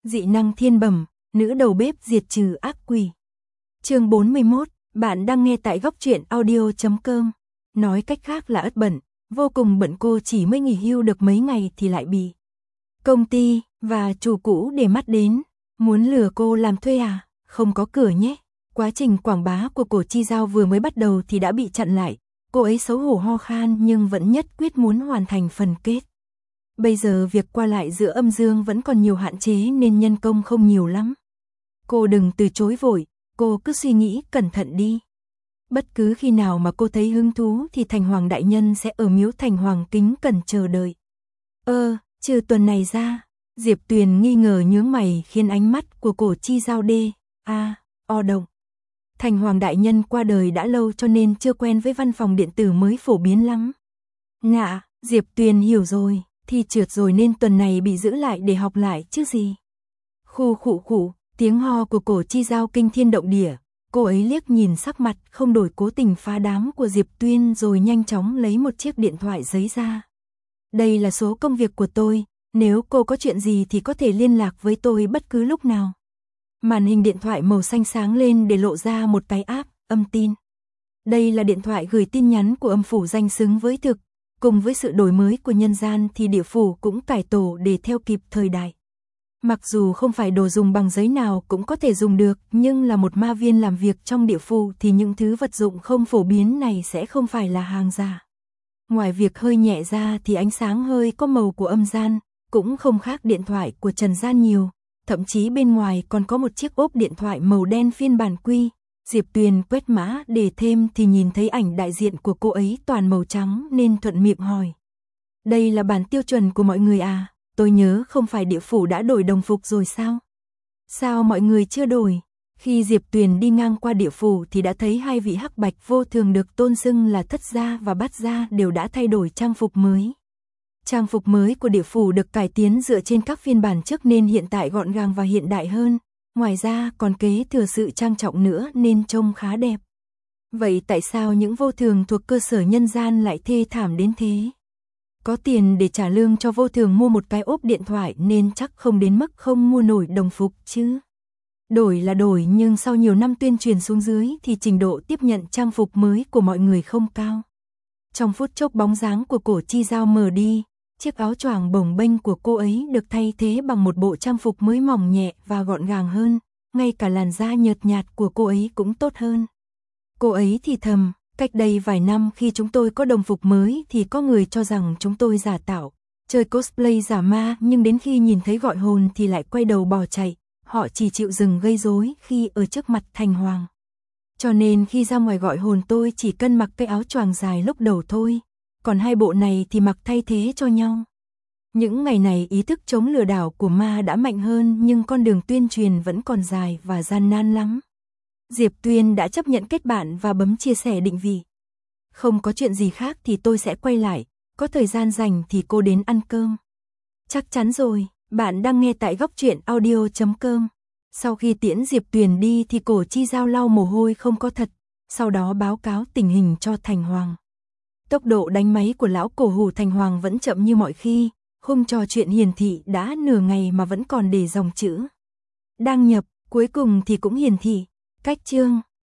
Dị năng thiên bẩm, nữ đầu bếp diệt trừ ác quỷ. Chương 41, bạn đang nghe tại góc truyện audio.com. Nói cách khác là ất bận, vô cùng bận. Cô chỉ mới nghỉ hưu được mấy ngày thì lại bị công ty và chủ cũ để mắt đến, muốn lừa cô làm thuê à? Không có cửa nhé. Quá trình quảng bá của Cổ Chi Giao vừa mới bắt đầu thì đã bị chặn lại. Cô ấy xấu hổ ho khan nhưng vẫn nhất quyết muốn hoàn thành phần kết. Bây giờ việc qua lại giữa âm dương vẫn còn nhiều hạn chế nên nhân công không nhiều lắm. Cô đừng từ chối vội, cô cứ suy nghĩ cẩn thận đi. Bất cứ khi nào mà cô thấy hứng thú thì Thành Hoàng đại nhân sẽ ở miếu Thành Hoàng kính cẩn chờ đợi. Trừ tuần này ra, Diệp Tuyền nghi ngờ nhướng mày khiến ánh mắt của Cổ Chi Giao động. Thành Hoàng đại nhân qua đời đã lâu cho nên chưa quen với văn phòng điện tử mới phổ biến lắm. Diệp Tuyền hiểu rồi, thi trượt rồi nên tuần này bị giữ lại để học lại chứ gì. Khụ, tiếng ho của Cổ Chi Giao kinh thiên động địa. Cô ấy liếc nhìn sắc mặt không đổi cố tình phá đám của Diệp Tuyền rồi nhanh chóng lấy một chiếc điện thoại giấy ra. Đây là số công việc của tôi, nếu cô có chuyện gì thì có thể liên lạc với tôi bất cứ lúc nào. Màn hình điện thoại màu xanh sáng lên để lộ ra một cái app, âm tin. Đây là điện thoại gửi tin nhắn của âm phủ danh xứng với thực. Cùng với sự đổi mới của nhân gian thì địa phủ cũng cải tổ để theo kịp thời đại. Mặc dù không phải đồ dùng bằng giấy nào cũng có thể dùng được, nhưng là một ma viên làm việc trong địa phủ thì những thứ vật dụng không phổ biến này sẽ không phải là hàng giả. Ngoài việc hơi nhẹ ra thì ánh sáng hơi có màu của âm gian, cũng không khác điện thoại của trần gian nhiều. Thậm chí bên ngoài còn có một chiếc ốp điện thoại màu đen phiên bản quy. Diệp Tuyền quét mã để thêm thì nhìn thấy ảnh đại diện của cô ấy toàn màu trắng nên thuận miệng hỏi. Đây là bản tiêu chuẩn của mọi người à? Tôi nhớ không phải địa phủ đã đổi đồng phục rồi sao? Sao mọi người chưa đổi? Khi Diệp Tuyền đi ngang qua địa phủ thì đã thấy hai vị hắc bạch vô thường được tôn xưng là thất gia và bát gia đều đã thay đổi trang phục mới. Trang phục mới của địa phủ được cải tiến dựa trên các phiên bản trước nên hiện tại gọn gàng và hiện đại hơn. Ngoài ra còn kế thừa sự trang trọng nữa nên trông khá đẹp. Vậy tại sao những vô thường thuộc cơ sở nhân gian lại thê thảm đến thế? Có tiền để trả lương cho vô thường mua một cái ốp điện thoại nên chắc không đến mức không mua nổi đồng phục chứ. Đổi là đổi nhưng sau nhiều năm tuyên truyền xuống dưới thì trình độ tiếp nhận trang phục mới của mọi người không cao. Trong phút chốc bóng dáng của Cổ Chi Giao mờ đi. Chiếc áo choàng bồng bênh của cô ấy được thay thế bằng một bộ trang phục mới mỏng nhẹ và gọn gàng hơn, ngay cả làn da nhợt nhạt của cô ấy cũng tốt hơn. Cô ấy thì thầm, cách đây vài năm khi chúng tôi có đồng phục mới thì có người cho rằng chúng tôi giả tạo, chơi cosplay giả ma nhưng đến khi nhìn thấy gọi hồn thì lại quay đầu bỏ chạy, họ chỉ chịu dừng gây rối khi ở trước mặt Thành Hoàng. Cho nên khi ra ngoài gọi hồn tôi chỉ cần mặc cái áo choàng dài lúc đầu thôi. Còn hai bộ này thì mặc thay thế cho nhau. Những ngày này ý thức chống lừa đảo của ma đã mạnh hơn nhưng con đường tuyên truyền vẫn còn dài và gian nan lắm. Diệp Tuyền đã chấp nhận kết bạn và bấm chia sẻ định vị. Không có chuyện gì khác thì tôi sẽ quay lại, có thời gian rảnh thì cô đến ăn cơm. Chắc chắn rồi, bạn đang nghe tại góc truyện audio.com. Sau khi tiễn Diệp Tuyền đi thì Cổ Chi Giao lau mồ hôi không có thật, sau đó báo cáo tình hình cho Thành Hoàng. Tốc độ đánh máy của lão cổ hủ Thành Hoàng vẫn chậm như mọi khi, khung trò chuyện hiển thị đã nửa ngày mà vẫn còn để dòng chữ đang nhập, cuối cùng thì cũng hiển thị, cách chương.